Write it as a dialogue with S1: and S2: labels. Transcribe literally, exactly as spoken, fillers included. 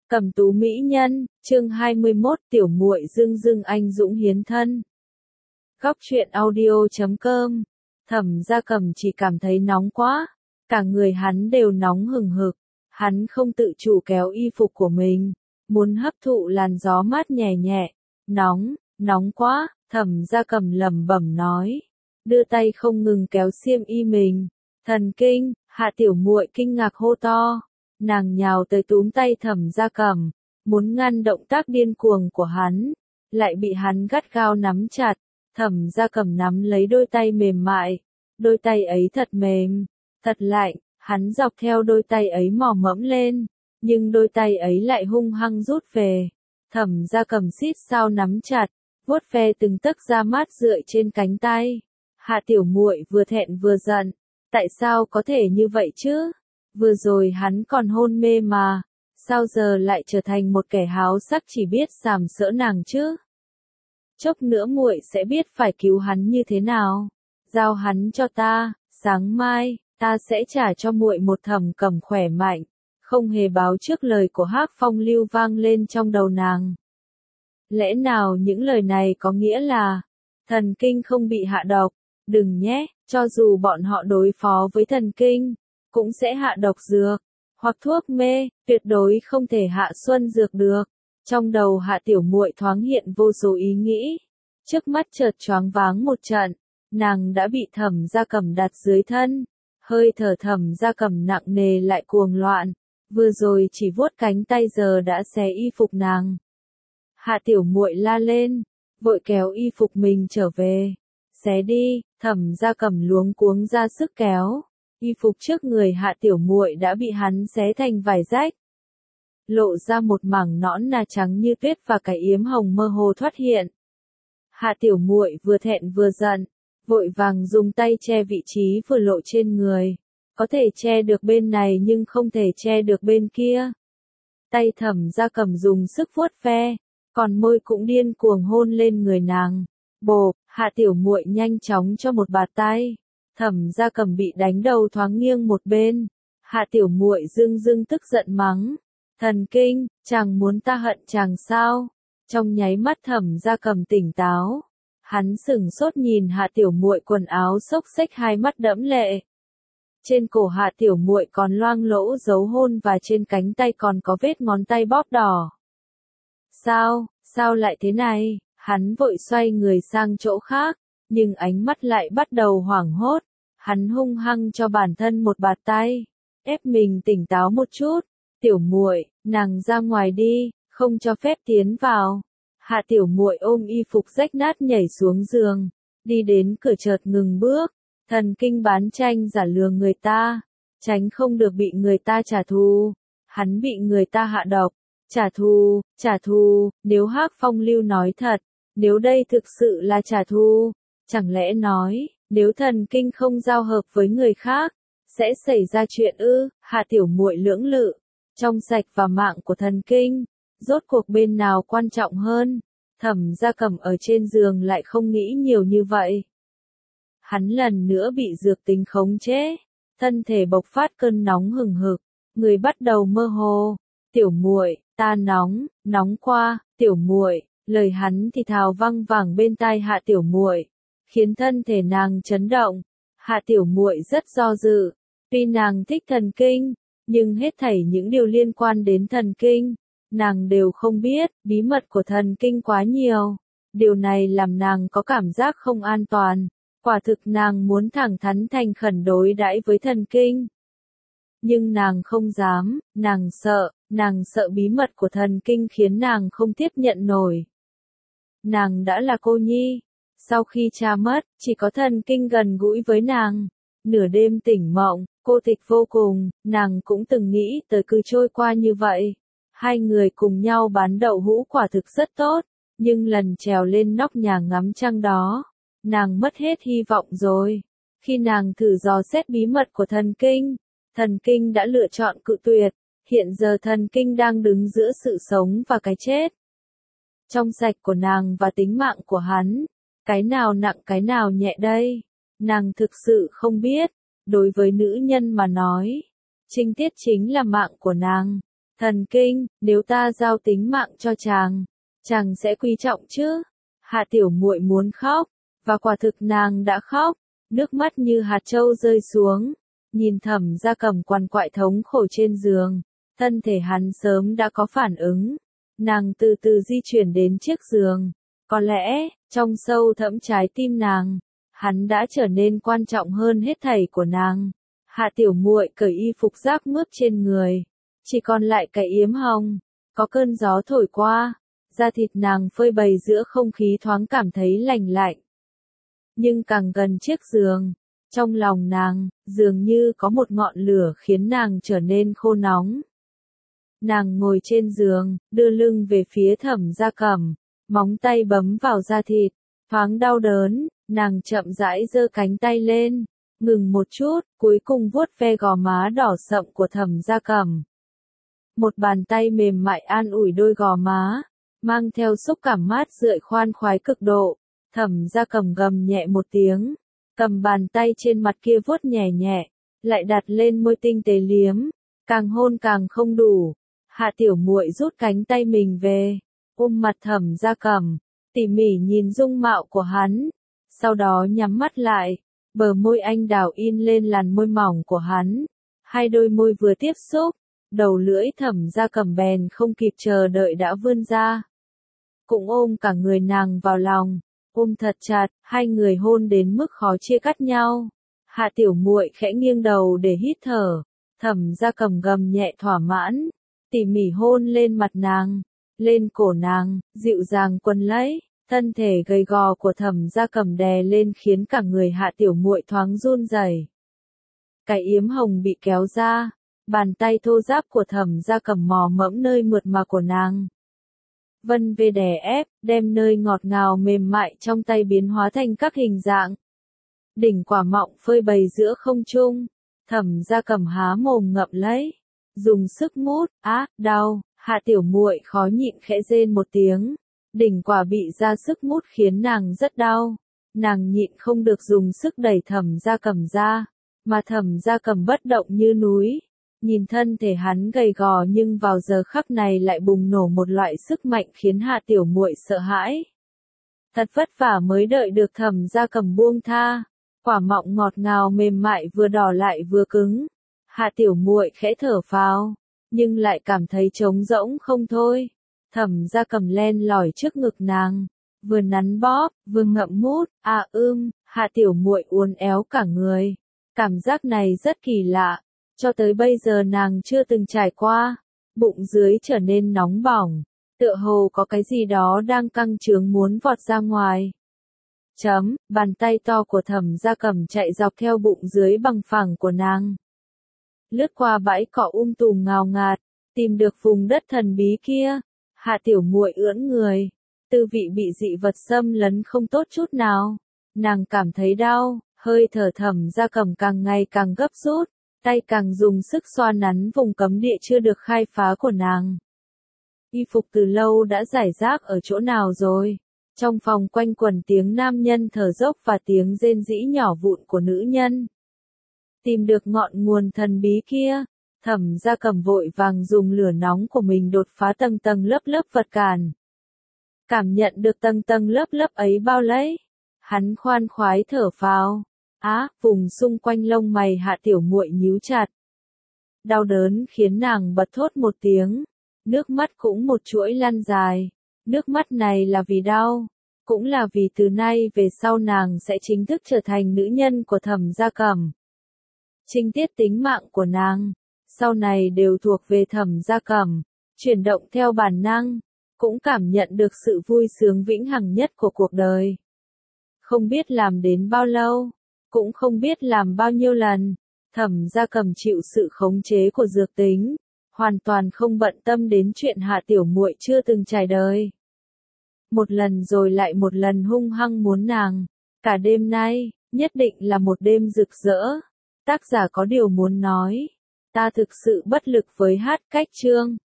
S1: Cẩm tú mỹ nhân, chương hai mươi mốt, tiểu muội dưng dưng anh dũng hiến thân. Góc truyện audio chấm com. Thẩm Gia Cẩm chỉ cảm thấy nóng quá, cả người hắn đều nóng hừng hực, hắn không tự chủ kéo y phục của mình, muốn hấp thụ làn gió mát nhẹ nhẹ. Nóng, nóng quá, Thẩm Gia Cẩm lẩm bẩm nói, đưa tay không ngừng kéo xiêm y mình. Thần kinh, Hạ tiểu muội kinh ngạc hô to. Nàng nhào tới túm tay Thẩm Gia Cẩm, muốn ngăn động tác điên cuồng của hắn, lại bị hắn gắt gao nắm chặt. Thẩm Gia Cẩm nắm lấy đôi tay mềm mại, đôi tay ấy thật mềm, thật lạnh, hắn dọc theo đôi tay ấy mò mẫm lên, nhưng đôi tay ấy lại hung hăng rút về. Thẩm Gia Cẩm xít sao nắm chặt, vuốt ve từng tấc da mát rượi trên cánh tay. Hạ tiểu muội vừa thẹn vừa giận, tại sao có thể như vậy chứ? Vừa rồi hắn còn hôn mê mà, sao giờ lại trở thành một kẻ háo sắc chỉ biết sàm sỡ nàng chứ? Chốc nữa muội sẽ biết phải cứu hắn như thế nào. Giao hắn cho ta, sáng mai, ta sẽ trả cho muội một Thẩm Cẩm khỏe mạnh. Không hề báo trước lời của Hắc Phong Lưu vang lên trong đầu nàng. Lẽ nào những lời này có nghĩa là, thần kinh không bị hạ độc? Đừng nhé, cho dù bọn họ đối phó với thần kinh, cũng sẽ hạ độc dược, hoặc thuốc mê, tuyệt đối không thể hạ xuân dược được. Trong đầu Hạ tiểu muội thoáng hiện vô số ý nghĩ, trước mắt chợt choáng váng một trận, nàng đã bị Thẩm Gia Cẩm đặt dưới thân, hơi thở Thẩm Gia Cẩm nặng nề lại cuồng loạn, vừa rồi chỉ vuốt cánh tay giờ đã xé y phục nàng. Hạ tiểu muội la lên, vội kéo y phục mình trở về. Xé đi, Thẩm Gia Cẩm luống cuống ra sức kéo. Y phục trước người Hạ tiểu muội đã bị hắn xé thành vài rách, lộ ra một mảng nõn nà trắng như tuyết và cái yếm hồng mơ hồ thoát hiện. Hạ tiểu muội vừa thẹn vừa giận, vội vàng dùng tay che vị trí vừa lộ trên người, có thể che được bên này nhưng không thể che được bên kia. Tay Thẩm Gia Cẩm dùng sức vuốt ve, còn môi cũng điên cuồng hôn lên người nàng. Bộp, Hạ tiểu muội nhanh chóng cho một bạt tay. Thẩm Gia Cẩm bị đánh đầu thoáng nghiêng một bên. Hạ tiểu muội dưng dưng tức giận mắng, thần kinh, chàng muốn ta hận chàng sao? Trong nháy mắt Thẩm Gia Cẩm tỉnh táo, hắn sững sốt nhìn Hạ tiểu muội quần áo xốc xếch, hai mắt đẫm lệ. Trên cổ Hạ tiểu muội còn loang lỗ dấu hôn và trên cánh tay còn có vết ngón tay bóp đỏ. Sao, sao lại thế này? Hắn vội xoay người sang chỗ khác, nhưng ánh mắt lại bắt đầu hoảng hốt. Hắn hung hăng cho bản thân một bạt tay, ép mình tỉnh táo một chút. Tiểu muội, nàng ra ngoài đi, không cho phép tiến vào. Hạ tiểu muội ôm y phục rách nát nhảy xuống giường, đi đến cửa chợt ngừng bước. Thần kinh bán tranh giả lừa người ta, tránh không được bị người ta trả thù. Hắn bị người ta hạ độc, trả thù, trả thù. Nếu Hắc Phong Lưu nói thật, nếu đây thực sự là trả thù, chẳng lẽ nói, nếu thần kinh không giao hợp với người khác, sẽ xảy ra chuyện ư? Hạ tiểu muội lưỡng lự, trong sạch và mạng của thần kinh, rốt cuộc bên nào quan trọng hơn? Thẩm Gia Cẩm ở trên giường lại không nghĩ nhiều như vậy. Hắn lần nữa bị dược tính khống chế, thân thể bộc phát cơn nóng hừng hực, người bắt đầu mơ hồ. Tiểu muội, ta nóng, nóng qua, tiểu muội. Lời hắn thì thào văng vẳng bên tai Hạ tiểu muội, khiến thân thể nàng chấn động. Hạ tiểu muội rất do dự, tuy nàng thích thần kinh, nhưng hết thảy những điều liên quan đến thần kinh, nàng đều không biết. Bí mật của thần kinh quá nhiều, điều này làm nàng có cảm giác không an toàn. Quả thực nàng muốn thẳng thắn thành khẩn đối đãi với thần kinh, nhưng nàng không dám, nàng sợ, nàng sợ bí mật của thần kinh khiến nàng không tiếp nhận nổi. Nàng đã là cô nhi, sau khi cha mất, chỉ có thần kinh gần gũi với nàng. Nửa đêm tỉnh mộng, cô tịch vô cùng, nàng cũng từng nghĩ tới cứ trôi qua như vậy. Hai người cùng nhau bán đậu hũ quả thực rất tốt, nhưng lần trèo lên nóc nhà ngắm trăng đó, nàng mất hết hy vọng rồi. Khi nàng thử dò xét bí mật của thần kinh, thần kinh đã lựa chọn cự tuyệt. Hiện giờ thần kinh đang đứng giữa sự sống và cái chết. Trong sạch của nàng và tính mạng của hắn, cái nào nặng cái nào nhẹ đây? Nàng thực sự không biết. Đối với nữ nhân mà nói, trinh tiết chính là mạng của nàng. Thần kinh, nếu ta giao tính mạng cho chàng, chàng sẽ quý trọng chứ? Hạ tiểu muội muốn khóc, và quả thực nàng đã khóc, nước mắt như hạt châu rơi xuống, nhìn Thẩm Gia Cẩm quằn quại thống khổ trên giường, thân thể hắn sớm đã có phản ứng. Nàng từ từ di chuyển đến chiếc giường, có lẽ, trong sâu thẳm trái tim nàng, hắn đã trở nên quan trọng hơn hết thảy của nàng. Hạ tiểu muội cởi y phục rác mướp trên người, chỉ còn lại cái yếm hồng, có cơn gió thổi qua, da thịt nàng phơi bày giữa không khí thoáng cảm thấy lành lạnh. Nhưng càng gần chiếc giường, trong lòng nàng, dường như có một ngọn lửa khiến nàng trở nên khô nóng. Nàng ngồi trên giường, đưa lưng về phía Thẩm Gia Cẩm, móng tay bấm vào da thịt, thoáng đau đớn, nàng chậm rãi giơ cánh tay lên, ngừng một chút, cuối cùng vuốt ve gò má đỏ sậm của Thẩm Gia Cẩm. Một bàn tay mềm mại an ủi đôi gò má, mang theo xúc cảm mát rượi khoan khoái cực độ. Thẩm Gia Cẩm gầm nhẹ một tiếng, cầm bàn tay trên mặt kia vuốt nhẹ nhẹ, lại đặt lên môi tinh tế liếm, càng hôn càng không đủ. Hạ tiểu muội rút cánh tay mình về, ôm mặt Thẩm Gia Cẩm, tỉ mỉ nhìn dung mạo của hắn, sau đó nhắm mắt lại, bờ môi anh đào in lên làn môi mỏng của hắn, hai đôi môi vừa tiếp xúc, đầu lưỡi Thẩm Gia Cẩm bèn không kịp chờ đợi đã vươn ra, cũng ôm cả người nàng vào lòng, ôm thật chặt, hai người hôn đến mức khó chia cắt nhau. Hạ tiểu muội khẽ nghiêng đầu để hít thở, Thẩm Gia Cẩm gầm nhẹ thỏa mãn, tỉ mỉ hôn lên mặt nàng, lên cổ nàng, dịu dàng quấn lấy, thân thể gầy gò của Thẩm Gia Cẩm đè lên khiến cả người Hạ tiểu muội thoáng run rẩy. Cái yếm hồng bị kéo ra, bàn tay thô ráp của Thẩm Gia Cẩm mò mẫm nơi mượt mà của nàng. Vân về đè ép, đem nơi ngọt ngào mềm mại trong tay biến hóa thành các hình dạng. Đỉnh quả mọng phơi bày giữa không trung, Thẩm Gia Cẩm há mồm ngậm lấy, dùng sức mút, á, đau, Hạ tiểu muội khó nhịn khẽ rên một tiếng. Đỉnh quả bị ra sức mút khiến nàng rất đau, nàng nhịn không được dùng sức đẩy Thẩm Gia Cẩm ra, mà Thẩm Gia Cẩm bất động như núi. Nhìn thân thể hắn gầy gò nhưng vào giờ khắc này lại bùng nổ một loại sức mạnh khiến Hạ tiểu muội sợ hãi. Thật vất vả mới đợi được Thẩm Gia Cẩm buông tha, quả mọng ngọt ngào mềm mại vừa đỏ lại vừa cứng. Hạ tiểu muội khẽ thở phào, nhưng lại cảm thấy trống rỗng không thôi. Thẩm Gia Cẩm len lỏi trước ngực nàng, vừa nắn bóp, vừa ngậm mút, à ưm, Hạ tiểu muội uốn éo cả người. Cảm giác này rất kỳ lạ, cho tới bây giờ nàng chưa từng trải qua. Bụng dưới trở nên nóng bỏng, tựa hồ có cái gì đó đang căng trướng muốn vọt ra ngoài. Chấm, bàn tay to của Thẩm Gia Cẩm chạy dọc theo bụng dưới bằng phẳng của nàng. Lướt qua bãi cỏ um tùm ngào ngạt, tìm được vùng đất thần bí kia. Hạ tiểu muội ưỡn người, tư vị bị dị vật xâm lấn không tốt chút nào. Nàng cảm thấy đau, hơi thở Thẩm Gia Cẩm càng ngày càng gấp rút, tay càng dùng sức xoa nắn vùng cấm địa chưa được khai phá của nàng. Y phục từ lâu đã rải rác ở chỗ nào rồi? Trong phòng quanh quẩn tiếng nam nhân thở dốc và tiếng rên rĩ nhỏ vụn của nữ nhân. Tìm được ngọn nguồn thần bí kia, Thẩm Gia Cẩm vội vàng dùng lửa nóng của mình đột phá tầng tầng lớp lớp vật cản. Cảm nhận được tầng tầng lớp lớp ấy bao lấy, hắn khoan khoái thở phào. Á, vùng xung quanh lông mày Hạ tiểu muội nhíu chặt. Đau đớn khiến nàng bật thốt một tiếng, nước mắt cũng một chuỗi lăn dài. Nước mắt này là vì đau, cũng là vì từ nay về sau nàng sẽ chính thức trở thành nữ nhân của Thẩm Gia Cẩm. Trinh tiết tính mạng của nàng, sau này đều thuộc về Thẩm Gia Cẩm, chuyển động theo bản năng, cũng cảm nhận được sự vui sướng vĩnh hằng nhất của cuộc đời. Không biết làm đến bao lâu, cũng không biết làm bao nhiêu lần, Thẩm Gia Cẩm chịu sự khống chế của dược tính, hoàn toàn không bận tâm đến chuyện Hạ tiểu muội chưa từng trải đời. Một lần rồi lại một lần hung hăng muốn nàng, cả đêm nay, nhất định là một đêm rực rỡ. Tác giả có điều muốn nói, ta thực sự bất lực với hát cách chương.